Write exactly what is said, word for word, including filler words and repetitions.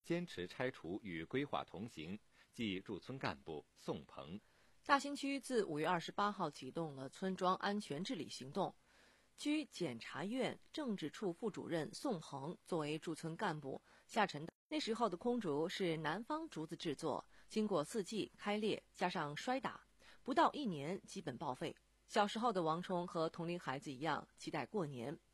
坚持拆除与规划同行，即驻村干部宋鹏。 大兴区自五月二十八号启动了村庄安全治理行动。区检察院政治处副主任宋鹏作为驻村干部下沉。那时候的空竹是南方竹子制作，经过四季开裂加上摔打，不到一年基本报废。小时候的王冲和同龄孩子一样期待过年，